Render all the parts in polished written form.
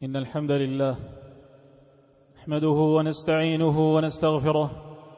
إن الحمد لله نحمده ونستعينه ونستغفره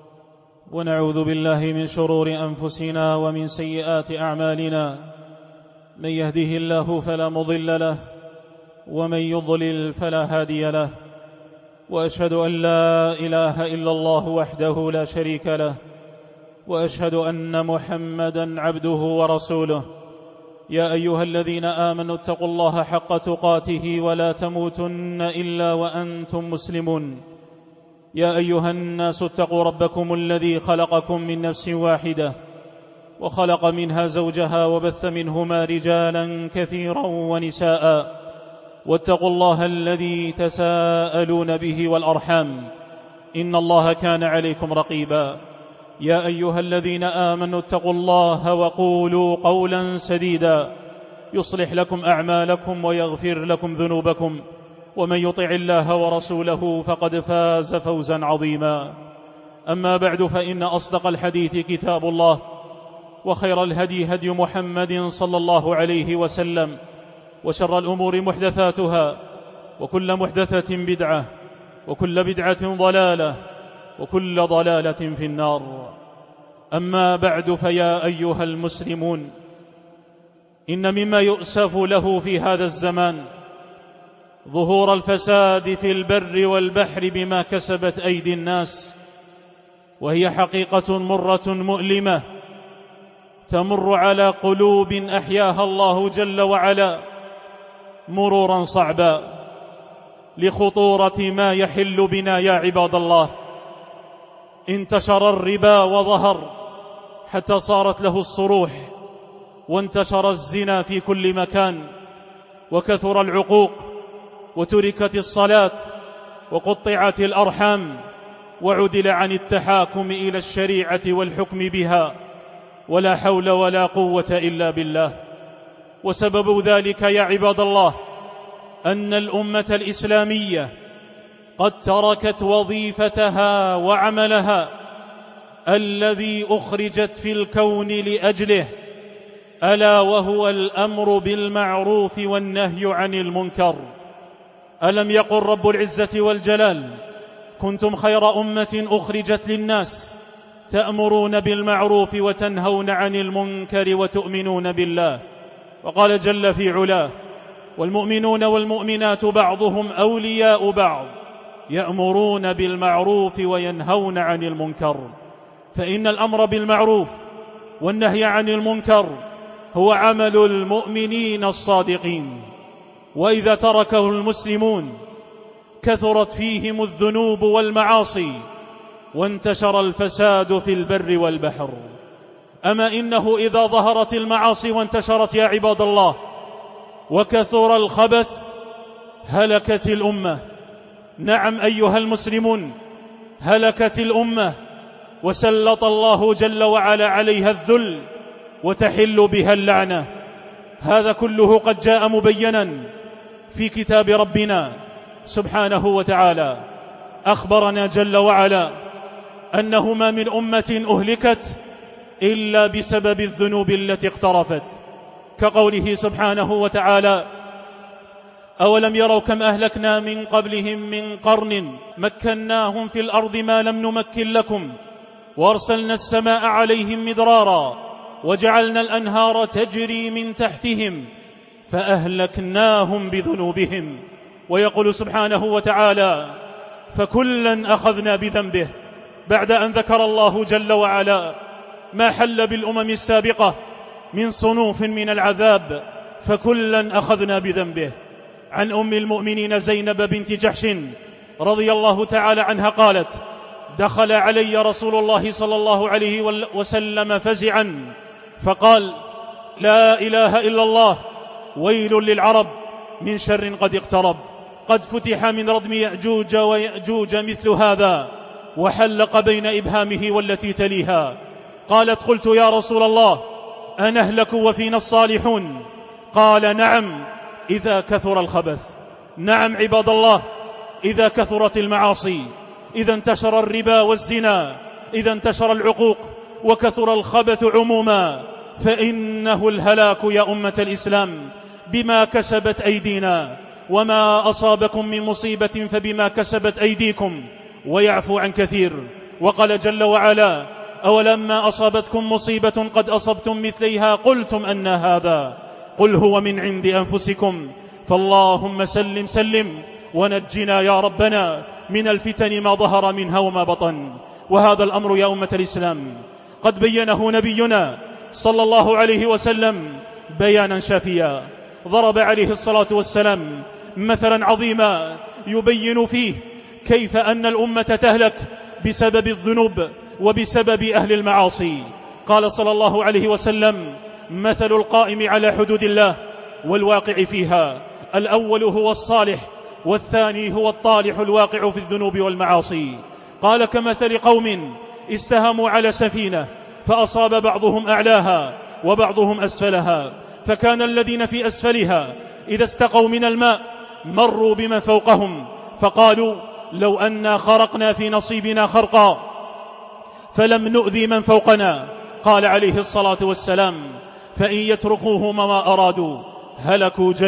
ونعوذ بالله من شرور أنفسنا ومن سيئات أعمالنا. من يهده الله فلا مضل له ومن يضلل فلا هادي له، وأشهد أن لا إله إلا الله وحده لا شريك له، وأشهد أن محمدًا عبده ورسوله. يا أيها الذين آمنوا اتقوا الله حق تقاته ولا تموتن إلا وأنتم مسلمون. يا أيها الناس اتقوا ربكم الذي خلقكم من نفس واحدة وخلق منها زوجها وبث منهما رجالا كثيرا ونساء، واتقوا الله الذي تساءلون به والأرحام، إن الله كان عليكم رقيبا. يا أيها الذين آمنوا اتقوا الله وقولوا قولا سديدا يصلح لكم أعمالكم ويغفر لكم ذنوبكم، ومن يطع الله ورسوله فقد فاز فوزا عظيما. أما بعد، فإن أصدق الحديث كتاب الله، وخير الهدي هدي محمد صلى الله عليه وسلم، وشر الأمور محدثاتها، وكل محدثة بدعة، وكل بدعة ضلالة، وكل ضلالة في النار. أما بعد، فيا أيها المسلمون، إن مما يؤسف له في هذا الزمان ظهور الفساد في البر والبحر بما كسبت أيدي الناس، وهي حقيقة مرة مؤلمة تمر على قلوب أحياها الله جل وعلا مرورا صعبا لخطورة ما يحل بنا. يا عباد الله، انتشر الربا وظهر حتى صارت له الصروح، وانتشر الزنا في كل مكان، وكثر العقوق، وتركت الصلاة، وقطعت الأرحام، وعدل عن التحاكم إلى الشريعة والحكم بها، ولا حول ولا قوة إلا بالله. وسبب ذلك يا عباد الله أن الأمة الإسلامية قد تركت وظيفتها وعملها الذي أخرجت في الكون لأجله، ألا وهو الأمر بالمعروف والنهي عن المنكر. ألم يقل رب العزة والجلال: كنتم خير أمة أخرجت للناس تأمرون بالمعروف وتنهون عن المنكر وتؤمنون بالله. وقال جل في علاه: والمؤمنون والمؤمنات بعضهم أولياء بعض يأمرون بالمعروف وينهون عن المنكر. فإن الأمر بالمعروف والنهي عن المنكر هو عمل المؤمنين الصادقين، وإذا تركه المسلمون كثرت فيهم الذنوب والمعاصي، وانتشر الفساد في البر والبحر. أما إنه إذا ظهرت المعاصي وانتشرت يا عباد الله وكثر الخبث هلكت الأمة. نعم أيها المسلمون، هلكت الأمة، وسلط الله جل وعلا عليها الذل، وتحل بها اللعنة. هذا كله قد جاء مبينا في كتاب ربنا سبحانه وتعالى. أخبرنا جل وعلا أنه ما من أمة أهلكت إلا بسبب الذنوب التي اقترفت، كقوله سبحانه وتعالى: أولم يروا كم أهلكنا من قبلهم من قرن مكناهم في الأرض ما لم نمكن لكم وأرسلنا السماء عليهم مدرارا وجعلنا الأنهار تجري من تحتهم فأهلكناهم بذنوبهم. ويقول سبحانه وتعالى: فكلا أخذنا بذنبه، بعد أن ذكر الله جل وعلا ما حل بالأمم السابقة من صنوف من العذاب، فكلا أخذنا بذنبه. عن أم المؤمنين زينب بنت جحش رضي الله تعالى عنها قالت: دخل علي رسول الله صلى الله عليه وسلم فزعا فقال: لا إله إلا الله، ويل للعرب من شر قد اقترب، قد فتح من ردم يأجوج ويأجوج مثل هذا، وحلق بين إبهامه والتي تليها. قالت: قلت يا رسول الله أنهلك وفينا الصالحون؟ قال: نعم إذا كثر الخبث. نعم عباد الله، إذا كثرت المعاصي، إذا انتشر الربا والزنا، إذا انتشر العقوق وكثر الخبث عموما، فإنه الهلاك يا أمة الإسلام بما كسبت أيدينا، وما أصابكم من مصيبة فبما كسبت أيديكم ويعفو عن كثير. وقال جل وعلا: أولما أصابتكم مصيبة قد أصبتم مثليها قلتم أن هذا، قل هو من عند أنفسكم، فاللهم سلم سلم ونجنا يا ربنا من الفتن ما ظهر منها وما بطن. وهذا الأمر يا أمة الإسلام قد بينه نبينا صلى الله عليه وسلم بيانا شافيا، ضرب عليه الصلاة والسلام مثلا عظيما يبين فيه كيف أن الأمة تهلك بسبب الذنوب وبسبب أهل المعاصي. قال صلى الله عليه وسلم: مثل القائم على حدود الله والواقع فيها، الأول هو الصالح والثاني هو الطالح الواقع في الذنوب والمعاصي. قال: كمثل قوم استهموا على سفينة فأصاب بعضهم أعلاها وبعضهم أسفلها، فكان الذين في أسفلها إذا استقوا من الماء مروا بمن فوقهم فقالوا: لو أنا خرقنا في نصيبنا خرقا فلم نؤذي من فوقنا. قال عليه الصلاة والسلام: فإن يتركوه ما أرادوا هلكوا جميعا.